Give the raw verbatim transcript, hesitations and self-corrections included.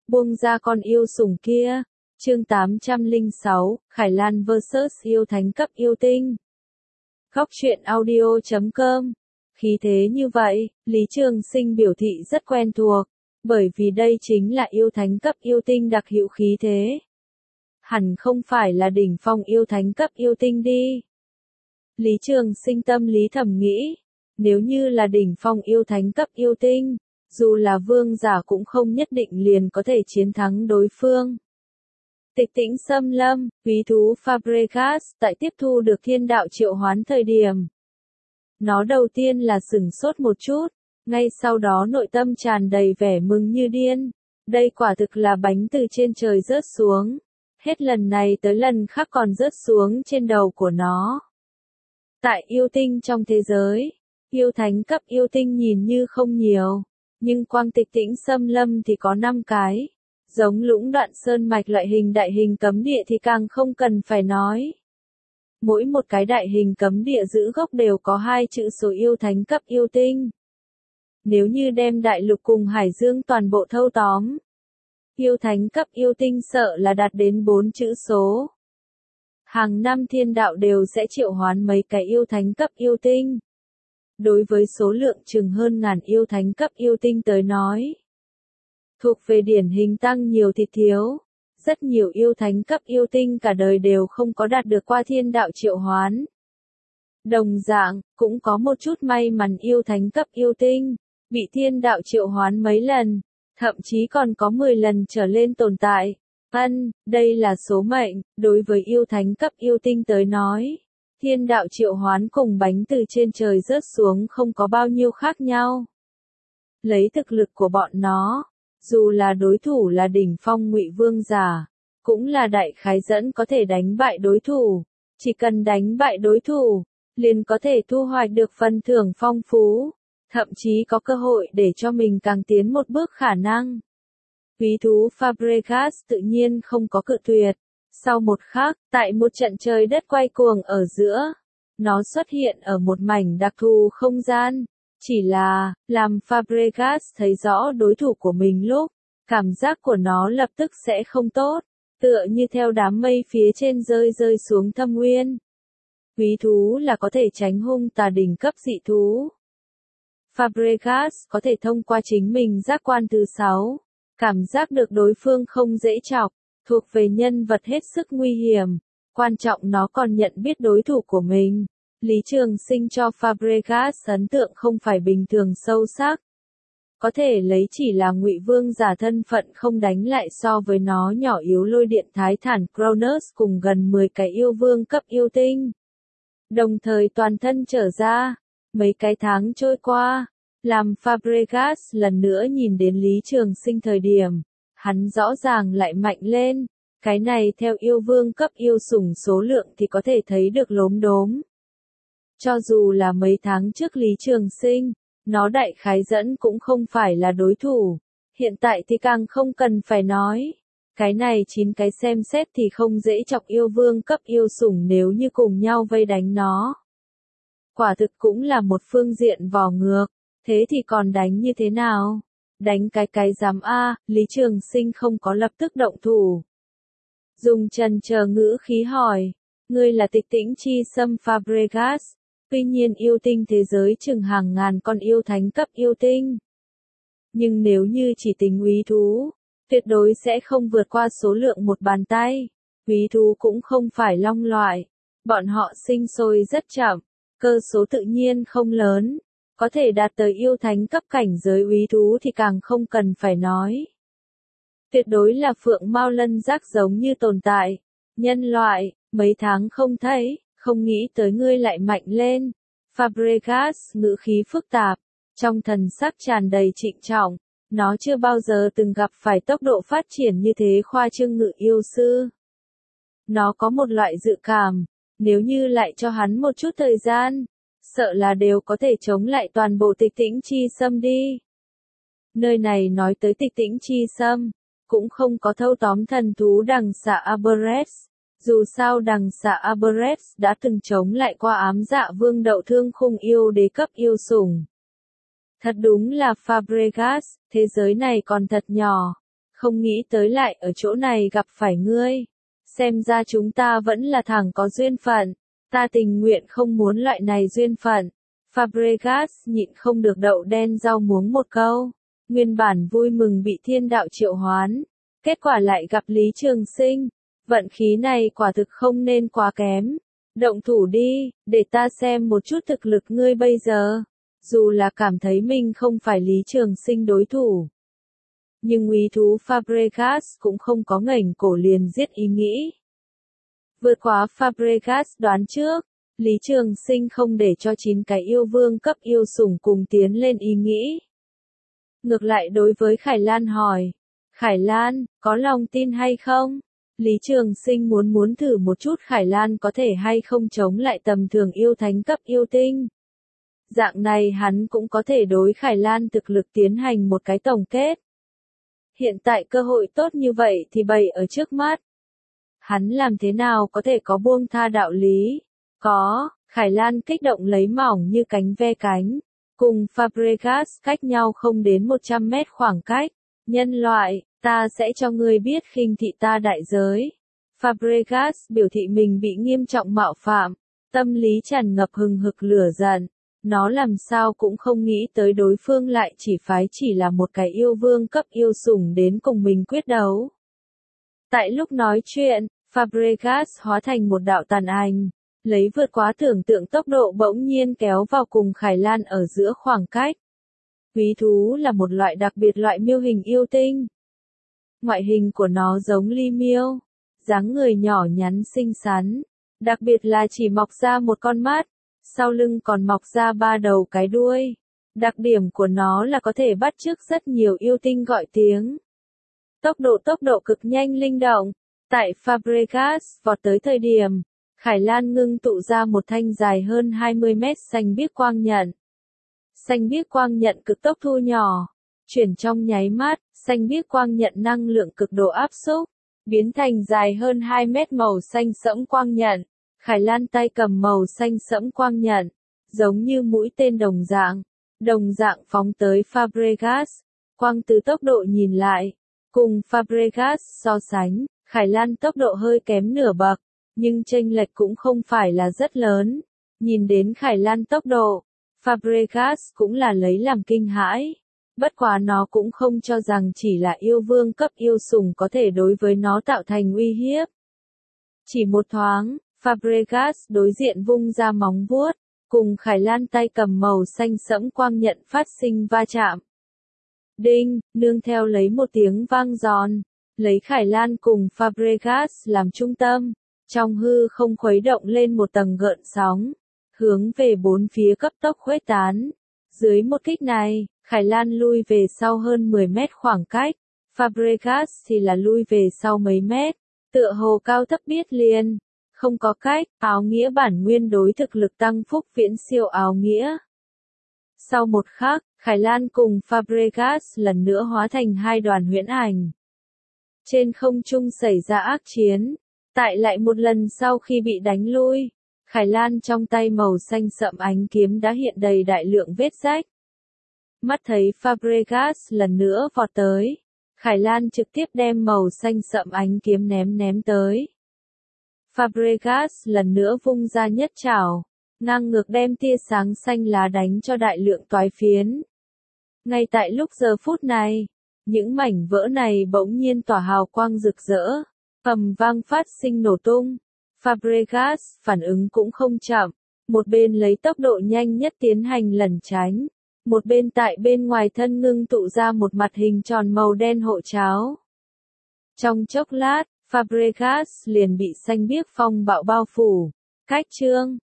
Buông ra con yêu sủng kia. Chương tám trăm lẻ sáu, Khải Lan versus yêu thánh cấp yêu tinh. Góc truyện audio chấm com. Khí thế như vậy, Lý Trường Sinh biểu thị rất quen thuộc, bởi vì đây chính là yêu thánh cấp yêu tinh đặc hữu khí thế. Hẳn không phải là đỉnh phong yêu thánh cấp yêu tinh đi. Lý Trường Sinh tâm lý thầm nghĩ, nếu như là đỉnh phong yêu thánh cấp yêu tinh, dù là vương giả cũng không nhất định liền có thể chiến thắng đối phương. Tịch tĩnh xâm lâm, quý thú Fabregas tại tiếp thu được thiên đạo triệu hoán thời điểm. Nó đầu tiên là sửng sốt một chút, ngay sau đó nội tâm tràn đầy vẻ mừng như điên. Đây quả thực là bánh từ trên trời rớt xuống. Hết lần này tới lần khác còn rớt xuống trên đầu của nó. Tại yêu tinh trong thế giới, yêu thánh cấp yêu tinh nhìn như không nhiều, nhưng quang tịch tĩnh xâm lâm thì có năm cái. Giống Lũng Đoạn Sơn Mạch loại hình đại hình cấm địa thì càng không cần phải nói. Mỗi một cái đại hình cấm địa giữ gốc đều có hai chữ số yêu thánh cấp yêu tinh. Nếu như đem đại lục cùng hải dương toàn bộ thâu tóm, yêu thánh cấp yêu tinh sợ là đạt đến bốn chữ số. Hàng năm thiên đạo đều sẽ triệu hoán mấy cái yêu thánh cấp yêu tinh. Đối với số lượng chừng hơn ngàn yêu thánh cấp yêu tinh tới nói, thuộc về điển hình tăng nhiều thì thiếu. Rất nhiều yêu thánh cấp yêu tinh cả đời đều không có đạt được qua thiên đạo triệu hoán. Đồng dạng, cũng có một chút may mắn yêu thánh cấp yêu tinh, bị thiên đạo triệu hoán mấy lần, thậm chí còn có mười lần trở lên tồn tại. Ân, đây là số mệnh, đối với yêu thánh cấp yêu tinh tới nói. Thiên đạo triệu hoán cùng bánh từ trên trời rớt xuống không có bao nhiêu khác nhau. Lấy thực lực của bọn nó, dù là đối thủ là đỉnh phong ngụy vương giả, cũng là đại khái dẫn có thể đánh bại đối thủ. Chỉ cần đánh bại đối thủ, liền có thể thu hoạch được phần thưởng phong phú, thậm chí có cơ hội để cho mình càng tiến một bước khả năng. Quý thú Fabregas tự nhiên không có cự tuyệt. Sau một khắc, tại một trận trời đất quay cuồng ở giữa, nó xuất hiện ở một mảnh đặc thù không gian. Chỉ là, làm Fabregas thấy rõ đối thủ của mình lúc, cảm giác của nó lập tức sẽ không tốt, tựa như theo đám mây phía trên rơi rơi xuống thâm nguyên. Quý thú là có thể tránh hung tà đỉnh cấp dị thú. Fabregas có thể thông qua chính mình giác quan thứ sáu, cảm giác được đối phương không dễ chọc, thuộc về nhân vật hết sức nguy hiểm. Quan trọng nó còn nhận biết đối thủ của mình. Lý Trường Sinh cho Fabregas ấn tượng không phải bình thường sâu sắc. Có thể lấy chỉ là ngụy vương giả thân phận không đánh lại so với nó nhỏ yếu lôi điện thái thản Cronus cùng gần mười cái yêu vương cấp yêu tinh. Đồng thời toàn thân trở ra, mấy cái tháng trôi qua, làm Fabregas lần nữa nhìn đến Lý Trường Sinh thời điểm, hắn rõ ràng lại mạnh lên. Cái này theo yêu vương cấp yêu sủng số lượng thì có thể thấy được lốm đốm. Cho dù là mấy tháng trước Lý Trường Sinh, nó đại khái dẫn cũng không phải là đối thủ. Hiện tại thì càng không cần phải nói. Cái này chín cái xem xét thì không dễ chọc yêu vương cấp yêu sủng nếu như cùng nhau vây đánh nó. Quả thực cũng là một phương diện vò ngược. Thế thì còn đánh như thế nào? Đánh cái cái dám a, Lý Trường Sinh không có lập tức động thủ. Dùng trần chờ ngữ khí hỏi, ngươi là tịch tĩnh chi xâm Fabregas. Tuy nhiên yêu tinh thế giới chừng hàng ngàn con yêu thánh cấp yêu tinh. Nhưng nếu như chỉ tính quý thú, tuyệt đối sẽ không vượt qua số lượng một bàn tay. Quý thú cũng không phải long loại. Bọn họ sinh sôi rất chậm, cơ số tự nhiên không lớn. Có thể đạt tới yêu thánh cấp cảnh giới quý thú thì càng không cần phải nói. Tuyệt đối là phượng mao lân giác giống như tồn tại. Nhân loại, mấy tháng không thấy, không nghĩ tới ngươi lại mạnh lên. Fabregas ngữ khí phức tạp, trong thần sắc tràn đầy trịnh trọng. Nó chưa bao giờ từng gặp phải tốc độ phát triển như thế khoa trương ngự yêu sư. Nó có một loại dự cảm, nếu như lại cho hắn một chút thời gian, sợ là đều có thể chống lại toàn bộ tịch tĩnh chi xâm đi. Nơi này nói tới tịch tĩnh chi xâm, cũng không có thâu tóm thần thú đằng xà Aberres. Dù sao đằng xà Aberres đã từng chống lại qua ám dạ vương đậu thương khung yêu đế cấp yêu sủng. Thật đúng là Fabregas, thế giới này còn thật nhỏ. Không nghĩ tới lại ở chỗ này gặp phải ngươi. Xem ra chúng ta vẫn là thằng có duyên phận. Ta tình nguyện không muốn loại này duyên phận. Fabregas nhịn không được đậu đen rau muống một câu. Nguyên bản vui mừng bị thiên đạo triệu hoán. Kết quả lại gặp Lý Trường Sinh. Vận khí này quả thực không nên quá kém. Động thủ đi, để ta xem một chút thực lực ngươi bây giờ. Dù là cảm thấy mình không phải Lý Trường Sinh đối thủ. Nhưng úy thú Fabregas cũng không có ngẩng cổ liền giết ý nghĩ. Vượt quá Fabregas đoán trước, Lý Trường Sinh không để cho chín cái yêu vương cấp yêu sủng cùng tiến lên ý nghĩ. Ngược lại đối với Khải Lan hỏi, Khải Lan, có lòng tin hay không? Lý Trường Sinh muốn muốn thử một chút Khải Lan có thể hay không chống lại tầm thường yêu thánh cấp yêu tinh. Dạng này hắn cũng có thể đối Khải Lan thực lực tiến hành một cái tổng kết. Hiện tại cơ hội tốt như vậy thì bày ở trước mắt. Hắn làm thế nào có thể có buông tha đạo lý? Có, Khải Lan kích động lấy mỏng như cánh ve cánh. Cùng Fabregas cách nhau không đến một trăm mét khoảng cách. Nhân loại, ta sẽ cho ngươi biết khinh thị ta đại giới. Fabregas biểu thị mình bị nghiêm trọng mạo phạm. Tâm lý tràn ngập hừng hực lửa giận. Nó làm sao cũng không nghĩ tới đối phương lại chỉ phái chỉ là một cái yêu vương cấp yêu sủng đến cùng mình quyết đấu. Tại lúc nói chuyện, Fabregas hóa thành một đạo tàn ảnh, lấy vượt quá tưởng tượng tốc độ bỗng nhiên kéo vào cùng Khải Lan ở giữa khoảng cách. Quý thú là một loại đặc biệt loại miêu hình yêu tinh. Ngoại hình của nó giống ly miêu, dáng người nhỏ nhắn xinh xắn, đặc biệt là chỉ mọc ra một con mắt. Sau lưng còn mọc ra ba đầu cái đuôi. Đặc điểm của nó là có thể bắt chước rất nhiều yêu tinh gọi tiếng. Tốc độ tốc độ cực nhanh linh động. Tại Fabregas vọt tới thời điểm, Khải Lan ngưng tụ ra một thanh dài hơn hai mươi mét xanh biếc quang nhận. Xanh biếc quang nhận cực tốc thu nhỏ, chuyển trong nháy mắt, xanh biếc quang nhận năng lượng cực độ áp xúc, biến thành dài hơn hai mét màu xanh sẫm quang nhận. Khải Lan tay cầm màu xanh sẫm quang nhận, giống như mũi tên đồng dạng, đồng dạng phóng tới Fabregas. Quang từ tốc độ nhìn lại, cùng Fabregas so sánh, Khải Lan tốc độ hơi kém nửa bậc, nhưng chênh lệch cũng không phải là rất lớn. Nhìn đến Khải Lan tốc độ, Fabregas cũng là lấy làm kinh hãi. Bất quá nó cũng không cho rằng chỉ là yêu vương cấp yêu sủng có thể đối với nó tạo thành uy hiếp. Chỉ một thoáng, Fabregas đối diện vung ra móng vuốt, cùng Khải Lan tay cầm màu xanh sẫm quang nhận phát sinh va chạm. Đinh, nương theo lấy một tiếng vang giòn, lấy Khải Lan cùng Fabregas làm trung tâm, trong hư không khuấy động lên một tầng gợn sóng, hướng về bốn phía cấp tốc khuếch tán. Dưới một kích này, Khải Lan lui về sau hơn mười mét khoảng cách, Fabregas thì là lui về sau mấy mét, tựa hồ cao thấp biết liền. Không có cách, áo nghĩa bản nguyên đối thực lực tăng phúc viễn siêu áo nghĩa. Sau một khắc, Khải Lan cùng Fabregas lần nữa hóa thành hai đoàn huyễn ảnh. Trên không trung xảy ra ác chiến, tại lại một lần sau khi bị đánh lui, Khải Lan trong tay màu xanh sậm ánh kiếm đã hiện đầy đại lượng vết rách. Mắt thấy Fabregas lần nữa vọt tới, Khải Lan trực tiếp đem màu xanh sậm ánh kiếm ném ném tới. Fabregas lần nữa vung ra nhất trảo, ngang ngược đem tia sáng xanh lá đánh cho đại lượng toái phiến. Ngay tại lúc giờ phút này, những mảnh vỡ này bỗng nhiên tỏa hào quang rực rỡ, ầm vang phát sinh nổ tung. Fabregas phản ứng cũng không chậm, một bên lấy tốc độ nhanh nhất tiến hành lẩn tránh, một bên tại bên ngoài thân ngưng tụ ra một mặt hình tròn màu đen hộ cháo. Trong chốc lát, Fabregas liền bị xanh biếc phong bạo bao phủ. Cách chương